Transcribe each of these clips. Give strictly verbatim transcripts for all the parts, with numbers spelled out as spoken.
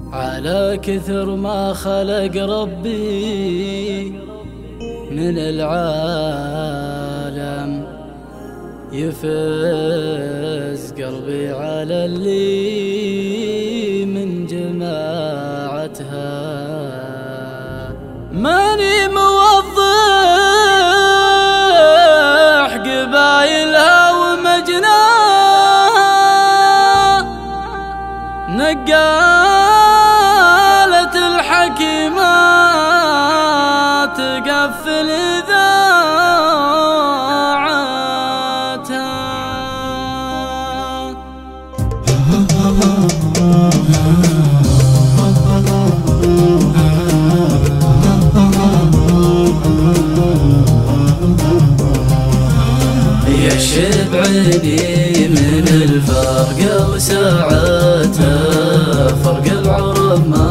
على كثر ما خلق ربي من العالم، يفز قلبي على اللي من جماعتها. ماني موضح قبايلها ومجناها، نقالة الحكيمات تقفل إذاعتها. يشب عيني من الفرق وساعتها، فرق العرب ما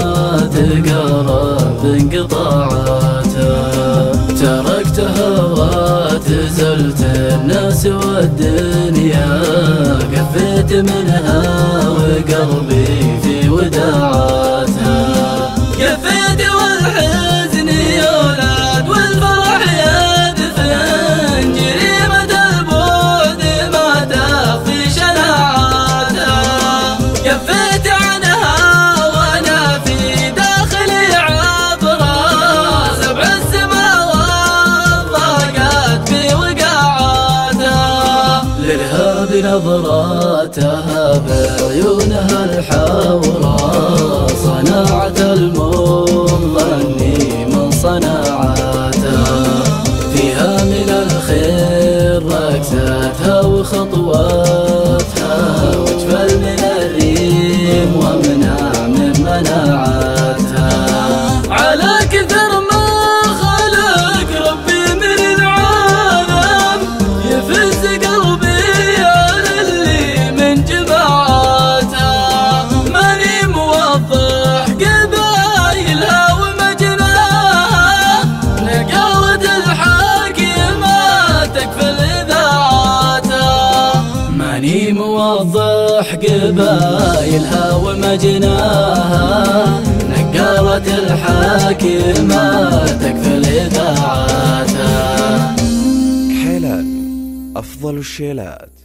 تقرب بانقطاعاتها. تركتها واتزلت الناس والدنيا، قفيت منها وقلبي في وداعاتها. قفيت والحزن يولد والفرح يدفن، جريمة البعد ما تخفي شناعاتها. قفيت عنها وانا في داخلي عبرة، سبع السماوات ضاقت في وقاعاتها. للها بنظراتها بعيونها الحورة، صناعة المظني من صناعاتها. فيها من الخير ركزتها وخطواتها، وجفل من الريم ومنع من مناعاتها. على كثر ما خلق ربي من العالم، يفز قلبي على اللي من جماعاتها. ماني موضح قبايلها ومجناها، نقاوة الحاكمات تكفل إذاعاتها. ماني موضح قبايلها ومجناها، نقاوة الحاكمات تكفل إذاعاتها. كحيلات، أفضل الشيلات.